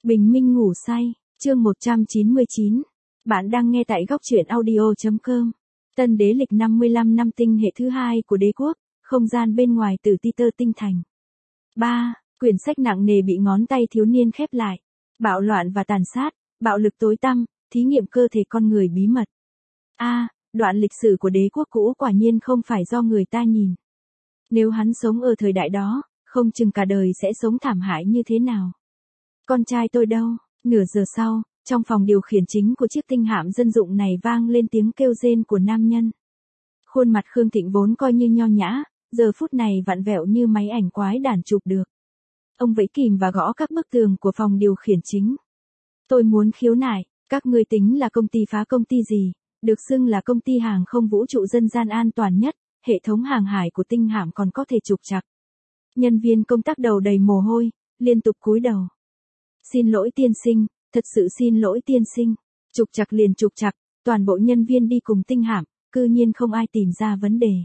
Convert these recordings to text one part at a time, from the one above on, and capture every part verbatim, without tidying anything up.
Bình minh ngủ say, chương một trăm chín mươi chín. Bạn đang nghe tại góc truyện audio.com. Tân đế lịch năm mươi lăm năm tinh hệ thứ hai của đế quốc, không gian bên ngoài từ ti tơ tinh thành. ba. Quyển sách nặng nề bị ngón tay thiếu niên khép lại. Bạo loạn và tàn sát, bạo lực tối tăm, thí nghiệm cơ thể con người bí mật. A. À, đoạn lịch sử của đế quốc cũ quả nhiên không phải do người ta nhìn. Nếu hắn sống ở thời đại đó, không chừng cả đời sẽ sống thảm hại như thế nào. Con trai tôi đâu? Nửa giờ sau, trong phòng điều khiển chính của chiếc tinh hạm dân dụng này vang lên tiếng kêu rên của nam nhân. Khuôn mặt Khương Thịnh vốn coi như nho nhã, giờ phút này vặn vẹo như máy ảnh quái đản chụp được. Ông vẫy kìm và gõ các bức tường của phòng điều khiển chính. Tôi muốn khiếu nại, các ngươi tính là công ty phá công ty gì, được xưng là công ty hàng không vũ trụ dân gian an toàn nhất, hệ thống hàng hải của tinh hạm còn có thể trục trặc. Nhân viên công tác đầu đầy mồ hôi, liên tục cúi đầu. Xin lỗi tiên sinh, thật sự xin lỗi tiên sinh. Trục trặc liền trục trặc, toàn bộ nhân viên đi cùng tinh hạm, cư nhiên không ai tìm ra vấn đề.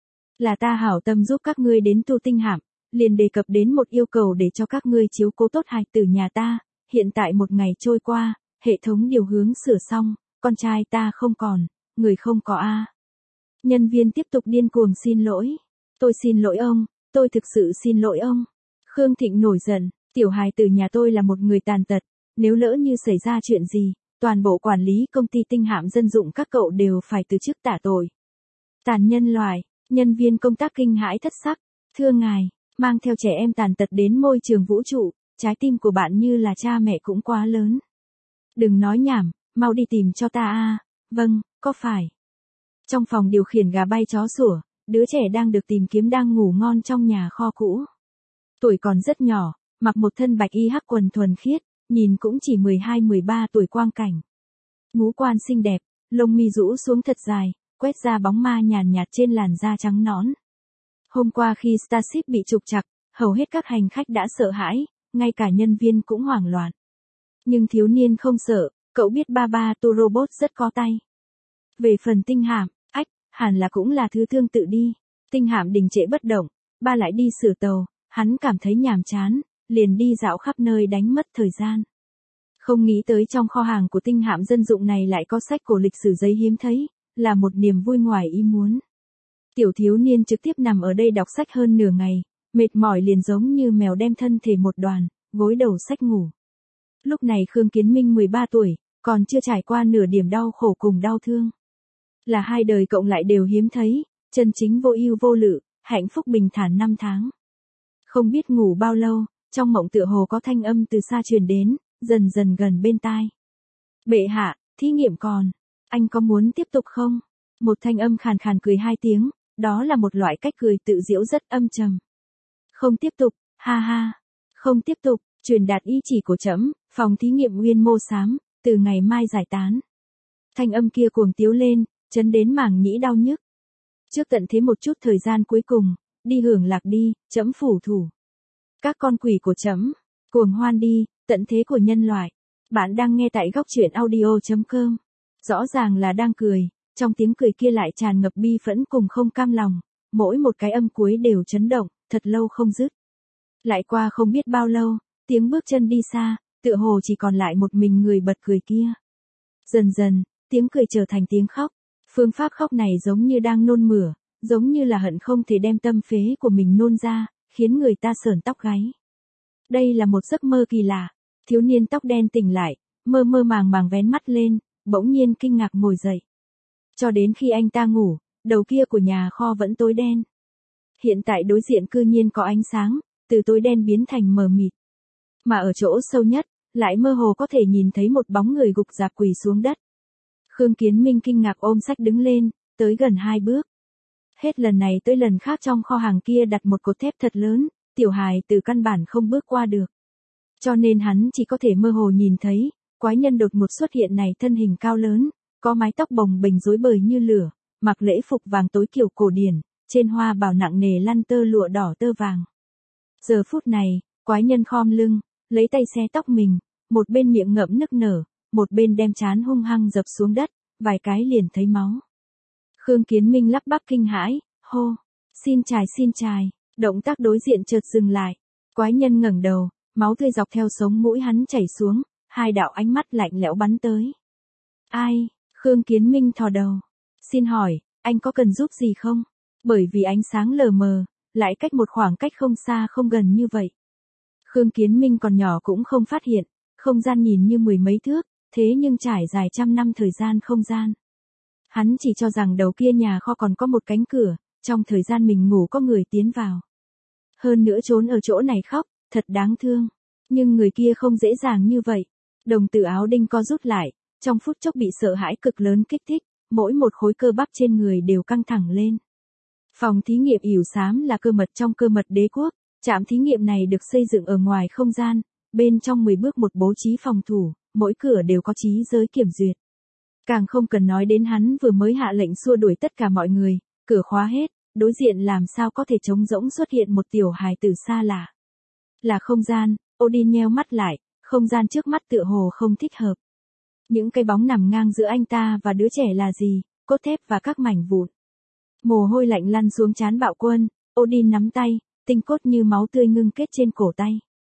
Là ta hảo tâm giúp các ngươi đến tu tinh hạm, liền đề cập đến một yêu cầu để cho các ngươi chiếu cố tốt hài tử nhà ta, hiện tại một ngày trôi qua, hệ thống điều hướng sửa xong, con trai ta không còn, người không có a. Nhân viên tiếp tục điên cuồng xin lỗi. Tôi xin lỗi ông, tôi thực sự xin lỗi ông. Khương Thịnh nổi giận. Tiểu hài tử nhà tôi là một người tàn tật, nếu lỡ như xảy ra chuyện gì, toàn bộ quản lý công ty tinh hạm dân dụng các cậu đều phải từ chức tạ tội. Tàn nhân loại, nhân viên công tác kinh hãi thất sắc, thưa ngài, mang theo trẻ em tàn tật đến môi trường vũ trụ, trái tim của bạn như là cha mẹ cũng quá lớn. Đừng nói nhảm, mau đi tìm cho ta a. Vâng, có phải. Trong phòng điều khiển gà bay chó sủa, đứa trẻ đang được tìm kiếm đang ngủ ngon trong nhà kho cũ. Tuổi còn rất nhỏ. Mặc một thân bạch y hắc quần thuần khiết, nhìn cũng chỉ mười hai mười ba tuổi quang cảnh. Ngũ quan xinh đẹp, lông mi rũ xuống thật dài, quét ra bóng ma nhàn nhạt trên làn da trắng nõn. Hôm qua khi Starship bị trục trặc, hầu hết các hành khách đã sợ hãi, ngay cả nhân viên cũng hoảng loạn. Nhưng thiếu niên không sợ, cậu biết ba ba tu robot rất có tay. Về phần tinh hạm, ách, hẳn là cũng là thứ tương tự đi. Tinh hạm đình trệ bất động, ba lại đi sửa tàu, hắn cảm thấy nhàm chán. Liền đi dạo khắp nơi đánh mất thời gian. Không nghĩ tới trong kho hàng của tinh hạm dân dụng này lại có sách cổ lịch sử giấy hiếm thấy, là một niềm vui ngoài ý muốn. Tiểu thiếu niên trực tiếp nằm ở đây đọc sách hơn nửa ngày, mệt mỏi liền giống như mèo đem thân thể một đoàn, gối đầu sách ngủ. Lúc này Khương Kiến Minh mười ba tuổi, còn chưa trải qua nửa điểm đau khổ cùng đau thương. Là hai đời cộng lại đều hiếm thấy, chân chính vô ưu vô lự, hạnh phúc bình thản năm tháng. Không biết ngủ bao lâu. Trong mộng tựa hồ có thanh âm từ xa truyền đến, dần dần gần bên tai. Bệ hạ, thí nghiệm còn, anh có muốn tiếp tục không? Một thanh âm khàn khàn cười hai tiếng, đó là một loại cách cười tự giễu rất âm trầm. Không tiếp tục, ha ha, không tiếp tục, truyền đạt ý chỉ của trẫm, phòng thí nghiệm Nguyên Mô Xám, từ ngày mai giải tán. Thanh âm kia cuồng tiếu lên, chấn đến màng nhĩ đau nhức. Trước tận thế một chút thời gian cuối cùng, đi hưởng lạc đi, trẫm phủ thủ. Các con quỷ của trẫm, cuồng hoan đi, tận thế của nhân loại. Bạn đang nghe tại góc truyện audio.com. Rõ ràng là đang cười, trong tiếng cười kia lại tràn ngập bi phẫn cùng không cam lòng, mỗi một cái âm cuối đều chấn động, thật lâu không dứt. Lại qua không biết bao lâu, tiếng bước chân đi xa, tựa hồ chỉ còn lại một mình người bật cười kia. Dần dần, tiếng cười trở thành tiếng khóc, phương pháp khóc này giống như đang nôn mửa, giống như là hận không thể đem tâm phế của mình nôn ra. Khiến người ta sởn tóc gáy. Đây là một giấc mơ kỳ lạ. Thiếu niên tóc đen tỉnh lại, mơ mơ màng màng vén mắt lên, bỗng nhiên kinh ngạc ngồi dậy. Cho đến khi anh ta ngủ, đầu kia của nhà kho vẫn tối đen. Hiện tại đối diện cư nhiên có ánh sáng, từ tối đen biến thành mờ mịt. Mà ở chỗ sâu nhất, lại mơ hồ có thể nhìn thấy một bóng người gục rạp quỳ xuống đất. Khương Kiến Minh kinh ngạc ôm sách đứng lên, tới gần hai bước. Hết lần này tới lần khác trong kho hàng kia đặt một cột thép thật lớn, tiểu hài từ căn bản không bước qua được. Cho nên hắn chỉ có thể mơ hồ nhìn thấy, quái nhân đột ngột xuất hiện này thân hình cao lớn, có mái tóc bồng bềnh rối bời như lửa, mặc lễ phục vàng tối kiểu cổ điển, trên hoa bào nặng nề lăn tơ lụa đỏ tơ vàng. Giờ phút này, quái nhân khom lưng, lấy tay xé tóc mình, một bên miệng ngậm nức nở, một bên đem trán hung hăng dập xuống đất, vài cái liền thấy máu. Khương Kiến Minh lắp bắp kinh hãi, hô, xin chài xin chài, động tác đối diện chợt dừng lại. Quái nhân ngẩng đầu, máu tươi dọc theo sống mũi hắn chảy xuống, hai đạo ánh mắt lạnh lẽo bắn tới. Ai? Khương Kiến Minh thò đầu. Xin hỏi, anh có cần giúp gì không? Bởi vì ánh sáng lờ mờ, lại cách một khoảng cách không xa không gần như vậy. Khương Kiến Minh còn nhỏ cũng không phát hiện, không gian nhìn như mười mấy thước, thế nhưng trải dài trăm năm thời gian không gian. Hắn chỉ cho rằng đầu kia nhà kho còn có một cánh cửa, trong thời gian mình ngủ có người tiến vào. Hơn nữa trốn ở chỗ này khóc, thật đáng thương. Nhưng người kia không dễ dàng như vậy. Đồng tử áo đinh co rút lại, trong phút chốc bị sợ hãi cực lớn kích thích, mỗi một khối cơ bắp trên người đều căng thẳng lên. Phòng thí nghiệm ỉu xám là cơ mật trong cơ mật đế quốc, trạm thí nghiệm này được xây dựng ở ngoài không gian, bên trong mười bước một bố trí phòng thủ, mỗi cửa đều có trí giới kiểm duyệt. Càng không cần nói đến hắn vừa mới hạ lệnh xua đuổi tất cả mọi người, cửa khóa hết, đối diện làm sao có thể trống rỗng xuất hiện một tiểu hài tử xa lạ. Là không gian, Odin nheo mắt lại, không gian trước mắt tựa hồ không thích hợp. Những cái bóng nằm ngang giữa anh ta và đứa trẻ là gì, cốt thép và các mảnh vụn. Mồ hôi lạnh lăn xuống trán Bạo Quân, Odin nắm tay, tinh cốt như máu tươi ngưng kết trên cổ tay.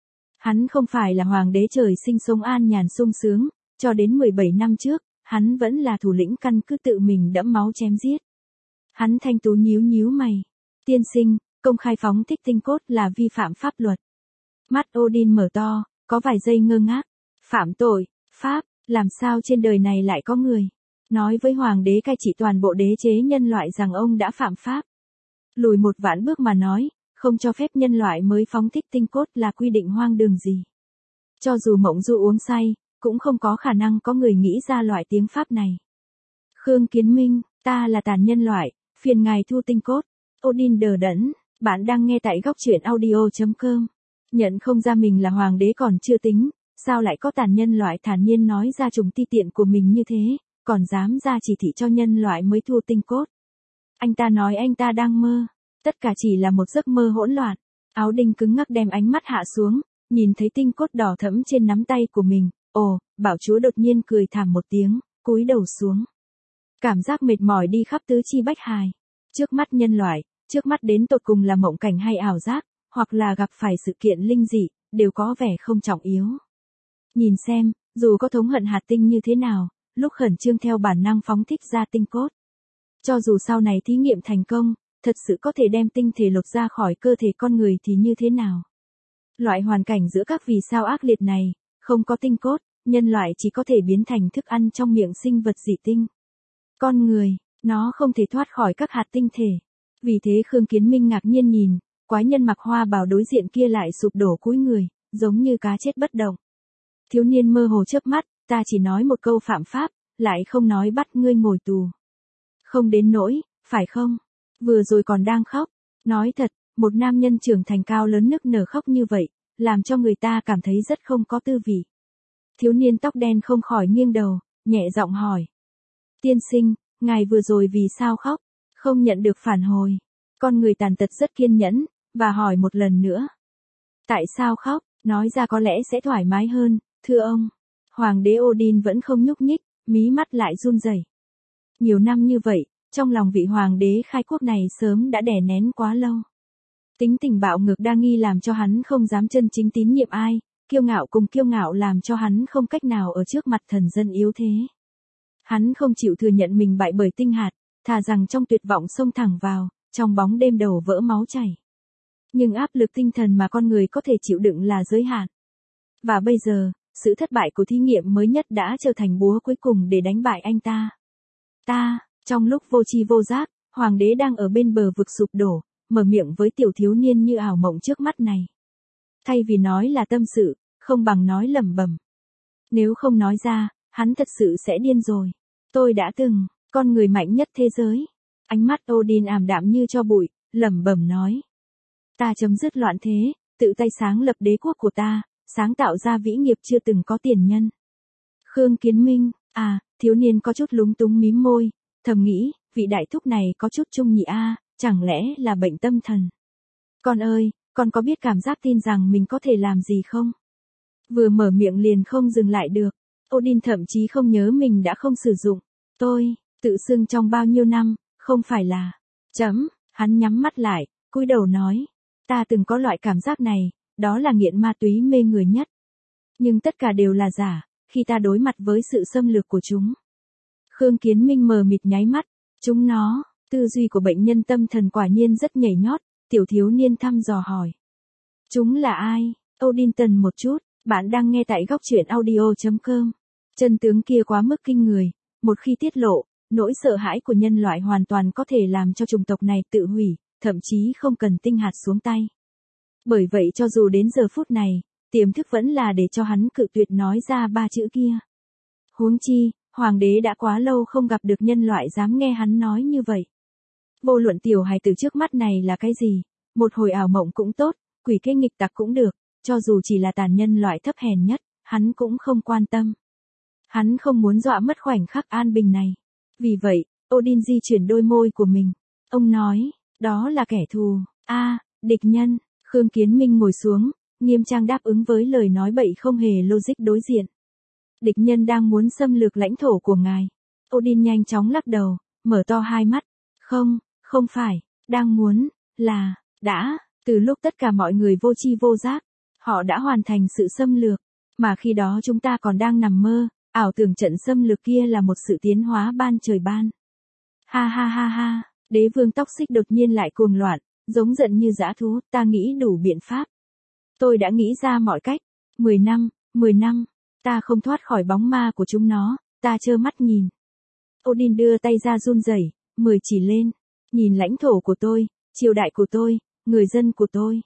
Hắn không phải là hoàng đế trời sinh sống an nhàn sung sướng, cho đến mười bảy năm trước, hắn vẫn là thủ lĩnh căn cứ tự mình đẫm máu chém giết. Hắn thanh tú nhíu nhíu mày. Tiên sinh, công khai phóng thích tinh cốt là vi phạm pháp luật. Mắt Odin mở to, có vài giây ngơ ngác. Phạm tội, pháp, làm sao trên đời này lại có người nói với hoàng đế cai trị toàn bộ đế chế nhân loại rằng ông đã phạm pháp. Lùi một vạn bước mà nói, không cho phép nhân loại mới phóng thích tinh cốt là quy định hoang đường gì. Cho dù Mộng Du uống say, cũng không có khả năng có người nghĩ ra loại tiếng pháp này. Khương Kiến Minh, ta là tàn nhân loại, phiền ngài thu tinh cốt. Odin đờ đẫn, bạn đang nghe tại góc truyện audio chấm com. Nhận không ra mình là hoàng đế còn chưa tính, sao lại có tàn nhân loại thản nhiên nói ra trùng ti tiện của mình như thế, còn dám ra chỉ thị cho nhân loại mới thu tinh cốt. Anh ta nói anh ta đang mơ, tất cả chỉ là một giấc mơ hỗn loạn. Áo đinh cứng ngắc đem ánh mắt hạ xuống, nhìn thấy tinh cốt đỏ thẫm trên nắm tay của mình, ồ, bảo chúa đột nhiên cười thảm một tiếng, cúi đầu xuống. Cảm giác mệt mỏi đi khắp tứ chi bách hài. Trước mắt nhân loại, trước mắt đến tột cùng là mộng cảnh hay ảo giác, hoặc là gặp phải sự kiện linh dị, đều có vẻ không trọng yếu. Nhìn xem, dù có thống hận hạt tinh như thế nào, lúc khẩn trương theo bản năng phóng thích ra tinh cốt. Cho dù sau này thí nghiệm thành công, thật sự có thể đem tinh thể lột ra khỏi cơ thể con người thì như thế nào? Loại hoàn cảnh giữa các vì sao ác liệt này, không có tinh cốt, nhân loại chỉ có thể biến thành thức ăn trong miệng sinh vật dị tinh. Con người, nó không thể thoát khỏi các hạt tinh thể. Vì thế Khương Kiến Minh ngạc nhiên nhìn, quái nhân mặc hoa bào đối diện kia lại sụp đổ cúi người, giống như cá chết bất động. Thiếu niên mơ hồ chớp mắt, ta chỉ nói một câu phạm pháp, lại không nói bắt ngươi ngồi tù. Không đến nỗi, phải không? Vừa rồi còn đang khóc. Nói thật, một nam nhân trưởng thành cao lớn nức nở khóc như vậy, làm cho người ta cảm thấy rất không có tư vị. Thiếu niên tóc đen không khỏi nghiêng đầu, nhẹ giọng hỏi. Tiên sinh, ngài vừa rồi vì sao khóc? Không nhận được phản hồi. Con người tàn tật rất kiên nhẫn, và hỏi một lần nữa. Tại sao khóc? Nói ra có lẽ sẽ thoải mái hơn, thưa ông. Hoàng đế Odin vẫn không nhúc nhích, mí mắt lại run rẩy. Nhiều năm như vậy, trong lòng vị hoàng đế khai quốc này sớm đã đè nén quá lâu. Tính tình bạo ngược đa nghi làm cho hắn không dám chân chính tín nhiệm ai, kiêu ngạo cùng kiêu ngạo làm cho hắn không cách nào ở trước mặt thần dân yếu thế. Hắn không chịu thừa nhận mình bại bởi tinh hạt, thà rằng trong tuyệt vọng xông thẳng vào, trong bóng đêm đầu vỡ máu chảy. Nhưng áp lực tinh thần mà con người có thể chịu đựng là giới hạn. Và bây giờ, sự thất bại của thí nghiệm mới nhất đã trở thành búa cuối cùng để đánh bại anh ta. Ta, trong lúc vô tri vô giác, hoàng đế đang ở bên bờ vực sụp đổ, mở miệng với tiểu thiếu niên như ảo mộng trước mắt này. Thay vì nói là tâm sự, không bằng nói lẩm bẩm. Nếu không nói ra, hắn thật sự sẽ điên rồi. Tôi đã từng, con người mạnh nhất thế giới. Ánh mắt Odin ảm đạm như cho bụi, lẩm bẩm nói. Ta chấm dứt loạn thế, tự tay sáng lập đế quốc của ta, sáng tạo ra vĩ nghiệp chưa từng có tiền nhân. Khương Kiến Minh, à, thiếu niên có chút lúng túng mím môi, thầm nghĩ, vị đại thúc này có chút trung nhị a, chẳng lẽ là bệnh tâm thần. Con ơi, con có biết cảm giác tin rằng mình có thể làm gì không? Vừa mở miệng liền không dừng lại được. Odin thậm chí không nhớ mình đã không sử dụng. Tôi, tự xưng trong bao nhiêu năm, không phải là. Chấm, hắn nhắm mắt lại, cúi đầu nói. Ta từng có loại cảm giác này, đó là nghiện ma túy mê người nhất. Nhưng tất cả đều là giả, khi ta đối mặt với sự xâm lược của chúng. Khương Kiến Minh mờ mịt nháy mắt, chúng nó, tư duy của bệnh nhân tâm thần quả nhiên rất nhảy nhót, tiểu thiếu niên thăm dò hỏi. Chúng là ai? Odinton một chút, bạn đang nghe tại góc truyện audio chấm com. Chân tướng kia quá mức kinh người, một khi tiết lộ, nỗi sợ hãi của nhân loại hoàn toàn có thể làm cho chủng tộc này tự hủy, thậm chí không cần tinh hạt xuống tay. Bởi vậy cho dù đến giờ phút này, tiềm thức vẫn là để cho hắn cự tuyệt nói ra ba chữ kia. Huống chi, hoàng đế đã quá lâu không gặp được nhân loại dám nghe hắn nói như vậy. Vô luận tiểu hài tử trước mắt này là cái gì, một hồi ảo mộng cũng tốt, quỷ kế nghịch tặc cũng được, cho dù chỉ là tàn nhân loại thấp hèn nhất, hắn cũng không quan tâm. Hắn không muốn dọa mất khoảnh khắc an bình này. Vì vậy, Odin di chuyển đôi môi của mình. Ông nói, đó là kẻ thù, a, địch nhân. Khương Kiến Minh ngồi xuống, nghiêm trang đáp ứng với lời nói bậy không hề logic đối diện. Địch nhân đang muốn xâm lược lãnh thổ của ngài. Odin nhanh chóng lắc đầu, mở to hai mắt. Không, không phải, đang muốn, là, đã, từ lúc tất cả mọi người vô tri vô giác, họ đã hoàn thành sự xâm lược, mà khi đó chúng ta còn đang nằm mơ, ảo tưởng trận xâm lược kia là một sự tiến hóa ban trời ban. Ha ha ha ha, đế vương tóc xích đột nhiên lại cuồng loạn, giống giận như dã thú, ta nghĩ đủ biện pháp. Tôi đã nghĩ ra mọi cách, mười năm, mười năm, ta không thoát khỏi bóng ma của chúng nó, ta trơ mắt nhìn. Odin đưa tay ra run rẩy, mười chỉ lên, nhìn lãnh thổ của tôi, triều đại của tôi, người dân của tôi.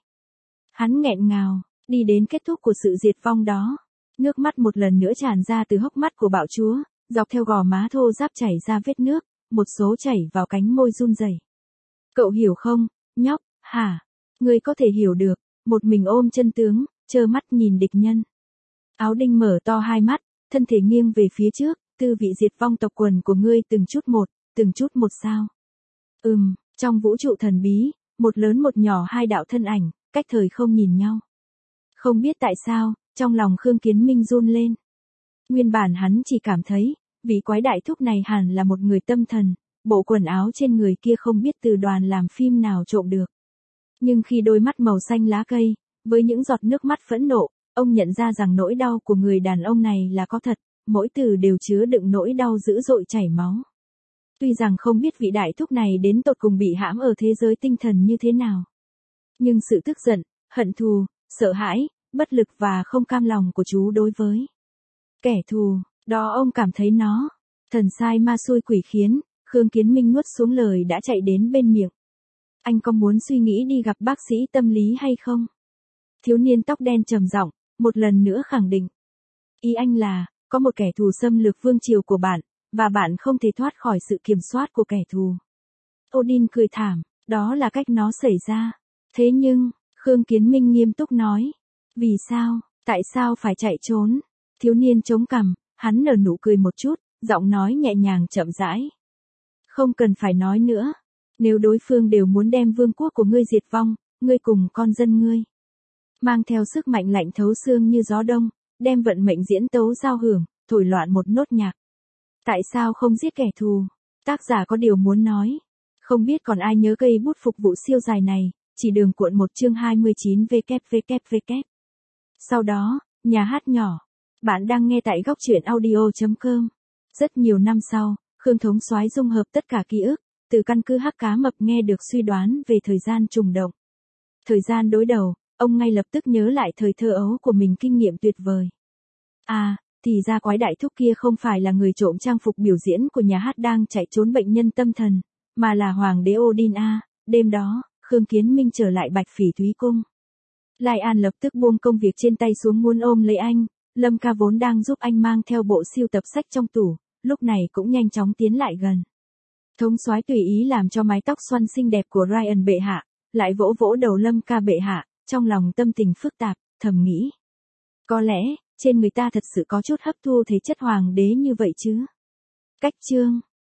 Hắn nghẹn ngào, đi đến kết thúc của sự diệt vong đó. Nước mắt một lần nữa tràn ra từ hốc mắt của bạo chúa, dọc theo gò má thô ráp chảy ra vết nước, một số chảy vào cánh môi run rẩy. Cậu hiểu không, nhóc, hả? Ngươi có thể hiểu được, một mình ôm chân tướng, trơ mắt nhìn địch nhân. Áo đinh mở to hai mắt, thân thể nghiêng về phía trước, tư vị diệt vong tộc quần của ngươi từng chút một, từng chút một sao. Ừm, trong vũ trụ thần bí, một lớn một nhỏ hai đạo thân ảnh, cách thời không nhìn nhau. Không biết tại sao, trong lòng Khương Kiến Minh run lên. Nguyên bản hắn chỉ cảm thấy, vị quái đại thúc này hẳn là một người tâm thần, bộ quần áo trên người kia không biết từ đoàn làm phim nào trộm được. Nhưng khi đôi mắt màu xanh lá cây, với những giọt nước mắt phẫn nộ, ông nhận ra rằng nỗi đau của người đàn ông này là có thật, mỗi từ đều chứa đựng nỗi đau dữ dội chảy máu. Tuy rằng không biết vị đại thúc này đến tột cùng bị hãm ở thế giới tinh thần như thế nào. Nhưng sự tức giận, hận thù, sợ hãi, bất lực và không cam lòng của chú đối với kẻ thù, đó ông cảm thấy nó, thần sai ma xui quỷ khiến, Khương Kiến Minh nuốt xuống lời đã chạy đến bên miệng. Anh có muốn suy nghĩ đi gặp bác sĩ tâm lý hay không? Thiếu niên tóc đen trầm giọng, một lần nữa khẳng định. Ý anh là, có một kẻ thù xâm lược vương triều của bạn, và bạn không thể thoát khỏi sự kiểm soát của kẻ thù. Odin cười thảm, đó là cách nó xảy ra. Thế nhưng, Khương Kiến Minh nghiêm túc nói. Vì sao, tại sao phải chạy trốn? Thiếu niên chống cằm, hắn nở nụ cười một chút, giọng nói nhẹ nhàng chậm rãi. Không cần phải nói nữa. Nếu đối phương đều muốn đem vương quốc của ngươi diệt vong, ngươi cùng con dân ngươi. Mang theo sức mạnh lạnh thấu xương như gió đông, đem vận mệnh diễn tấu giao hưởng, thổi loạn một nốt nhạc. Tại sao không giết kẻ thù? Tác giả có điều muốn nói. Không biết còn ai nhớ cây bút phục vụ siêu dài này, chỉ đường cuộn một chương hai mươi chín vê kép vê kép vê kép. Sau đó, nhà hát nhỏ. Bạn đang nghe tại góc truyện audio chấm com. Rất nhiều năm sau, Khương Thống Soái dung hợp tất cả ký ức, từ căn cứ Hắc Cá Mập nghe được suy đoán về thời gian trùng động. Thời gian đối đầu, ông ngay lập tức nhớ lại thời thơ ấu của mình kinh nghiệm tuyệt vời. À, thì ra quái đại thúc kia không phải là người trộm trang phục biểu diễn của nhà hát đang chạy trốn bệnh nhân tâm thần, mà là hoàng đế Odin a. Đêm đó, Khương Kiến Minh trở lại Bạch Phỉ Thúy Cung. Lai An lập tức buông công việc trên tay xuống muốn ôm lấy anh, Lâm Ca vốn đang giúp anh mang theo bộ siêu tập sách trong tủ, lúc này cũng nhanh chóng tiến lại gần. Thống soái tùy ý làm cho mái tóc xoăn xinh đẹp của Ryan bệ hạ, lại vỗ vỗ đầu Lâm Ca bệ hạ, trong lòng tâm tình phức tạp, thầm nghĩ. Có lẽ, trên người ta thật sự có chút hấp thu thể chất hoàng đế như vậy chứ. Cách chương